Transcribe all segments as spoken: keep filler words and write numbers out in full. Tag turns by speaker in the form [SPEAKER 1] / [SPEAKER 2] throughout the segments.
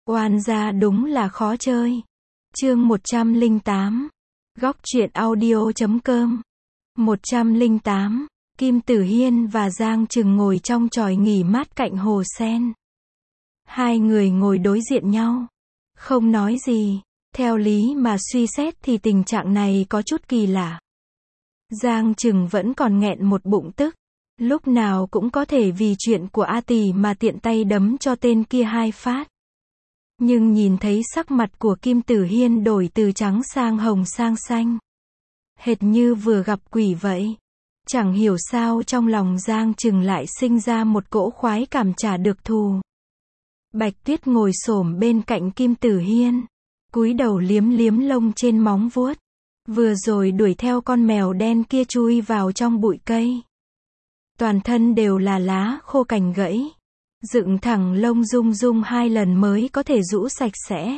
[SPEAKER 1] Oan gia đúng là khó chơi. Chương một trăm lẻ tám. Góc truyện audio chấm com. một trăm lẻ tám. Kim Tử Hiên và Giang Trừng ngồi trong chòi nghỉ mát cạnh hồ sen. Hai người ngồi đối diện nhau, không nói gì. Theo lý mà suy xét thì tình trạng này có chút kỳ lạ. Giang Trừng vẫn còn nghẹn một bụng tức, lúc nào cũng có thể vì chuyện của A Tỷ mà tiện tay đấm cho tên kia hai phát. Nhưng nhìn thấy sắc mặt của Kim Tử Hiên đổi từ trắng sang hồng sang xanh, hệt như vừa gặp quỷ vậy. Chẳng hiểu sao trong lòng Giang Trừng lại sinh ra một cỗ khoái cảm trả được thù. Bạch Tuyết ngồi xổm bên cạnh Kim Tử Hiên, cúi đầu liếm liếm lông trên móng vuốt. Vừa rồi đuổi theo con mèo đen kia chui vào trong bụi cây. Toàn thân đều là lá khô cành gãy, dựng thẳng lông rung rung hai lần mới có thể rũ sạch sẽ.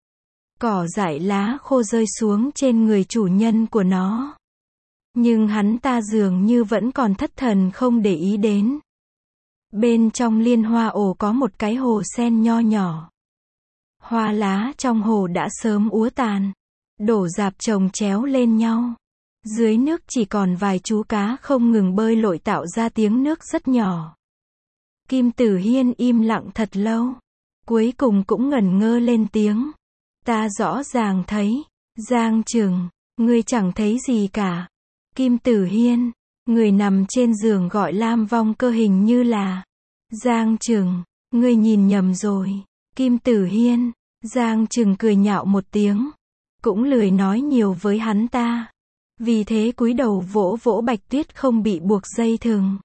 [SPEAKER 1] Cỏ dại lá khô rơi xuống trên người chủ nhân của nó, nhưng hắn ta dường như vẫn còn thất thần không để ý đến. Bên trong liên hoa ổ có một cái hồ sen nho nhỏ. Hoa lá trong hồ đã sớm úa tàn, đổ rạp chồng chéo lên nhau. Dưới nước chỉ còn vài chú cá không ngừng bơi lội tạo ra tiếng nước rất nhỏ. Kim Tử Hiên im lặng thật lâu, cuối cùng cũng ngẩn ngơ lên tiếng. Ta rõ ràng thấy. Giang Trừng, ngươi chẳng thấy gì cả. Kim Tử Hiên, người nằm trên giường gọi Lam Vong Cơ hình như là. Giang Trừng, ngươi nhìn nhầm rồi. Kim Tử Hiên, Giang Trừng cười nhạo một tiếng, cũng lười nói nhiều với hắn ta. Vì thế cúi đầu vỗ vỗ Bạch Tuyết không bị buộc dây thừng.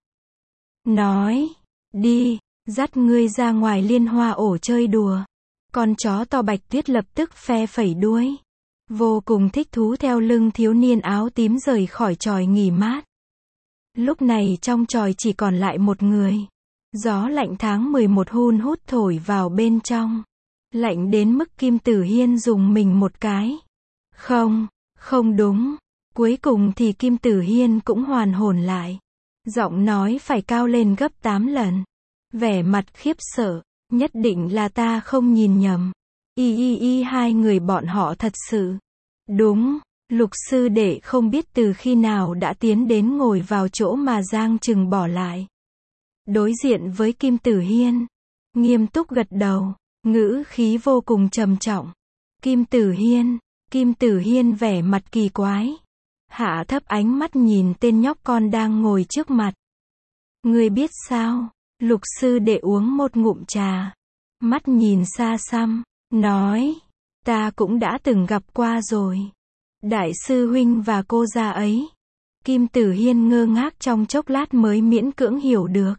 [SPEAKER 1] Nói, đi, dắt ngươi ra ngoài liên hoa ổ chơi đùa. Con chó to Bạch Tuyết lập tức phe phẩy đuôi, vô cùng thích thú theo lưng thiếu niên áo tím rời khỏi chòi nghỉ mát. Lúc này trong chòi chỉ còn lại một người. Gió lạnh tháng mười một hun hút thổi vào bên trong, lạnh đến mức Kim Tử Hiên dùng mình một cái. Không, không đúng. Cuối cùng thì Kim Tử Hiên cũng hoàn hồn lại. Giọng nói phải cao lên gấp tám lần. Vẻ mặt khiếp sợ, nhất định là ta không nhìn nhầm. Y y y hai người bọn họ thật sự. Đúng, Lục sư đệ không biết từ khi nào đã tiến đến ngồi vào chỗ mà Giang Trừng bỏ lại. Đối diện với Kim Tử Hiên, nghiêm túc gật đầu, ngữ khí vô cùng trầm trọng. Kim Tử Hiên, Kim Tử Hiên vẻ mặt kỳ quái, hạ thấp ánh mắt nhìn tên nhóc con đang ngồi trước mặt. Ngươi biết sao? Lục sư đệ uống một ngụm trà, mắt nhìn xa xăm, nói, ta cũng đã từng gặp qua rồi. Đại sư huynh và cô gia ấy. Kim Tử Hiên ngơ ngác trong chốc lát mới miễn cưỡng hiểu được.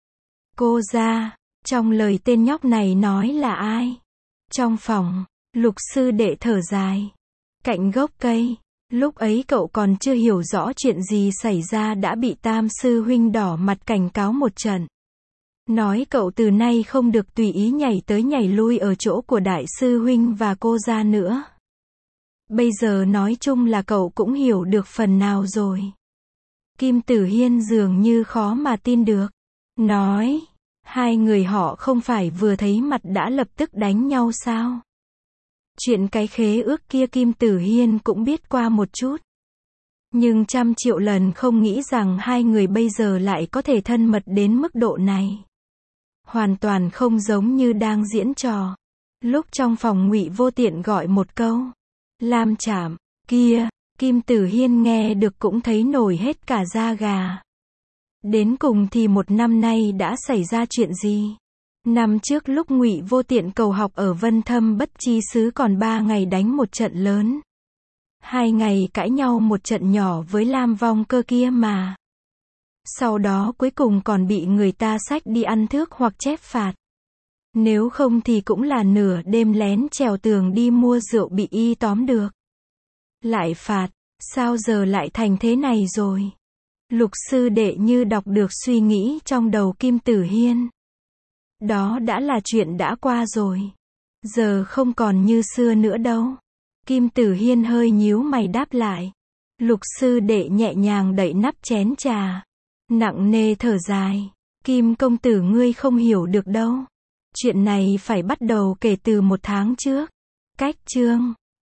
[SPEAKER 1] Cô gia, trong lời tên nhóc này nói là ai? Trong phòng, Lục sư đệ thở dài. Cạnh gốc cây, lúc ấy cậu còn chưa hiểu rõ chuyện gì xảy ra đã bị Tam sư huynh đỏ mặt cảnh cáo một trận. Nói cậu từ nay không được tùy ý nhảy tới nhảy lui ở chỗ của đại sư huynh và cô gia nữa. Bây giờ nói chung là cậu cũng hiểu được phần nào rồi. Kim Tử Hiên dường như khó mà tin được. Nói, hai người họ không phải vừa thấy mặt đã lập tức đánh nhau sao? Chuyện cái khế ước kia Kim Tử Hiên cũng biết qua một chút. Nhưng trăm triệu lần không nghĩ rằng hai người bây giờ lại có thể thân mật đến mức độ này. Hoàn toàn không giống như đang diễn trò. Lúc trong phòng Ngụy Vô Tiện gọi một câu, Lam Trảm, kia, Kim Tử Hiên nghe được cũng thấy nổi hết cả da gà. Đến cùng thì một năm nay đã xảy ra chuyện gì? Năm trước lúc Ngụy Vô Tiện cầu học ở Vân Thâm Bất Chi Xứ còn ba ngày đánh một trận lớn. Hai ngày cãi nhau một trận nhỏ với Lam Vong Cơ kia mà. Sau đó cuối cùng còn bị người ta xách đi ăn thước hoặc chép phạt. Nếu không thì cũng là nửa đêm lén trèo tường đi mua rượu bị y tóm được. Lại phạt, sao giờ lại thành thế này rồi? Lục sư đệ như đọc được suy nghĩ trong đầu Kim Tử Hiên. Đó đã là chuyện đã qua rồi. Giờ không còn như xưa nữa đâu. Kim Tử Hiên hơi nhíu mày đáp lại. Lục sư đệ nhẹ nhàng đậy nắp chén trà, nặng nề thở dài. Kim công tử ngươi không hiểu được đâu. Chuyện này phải bắt đầu kể từ một tháng trước. Cách chương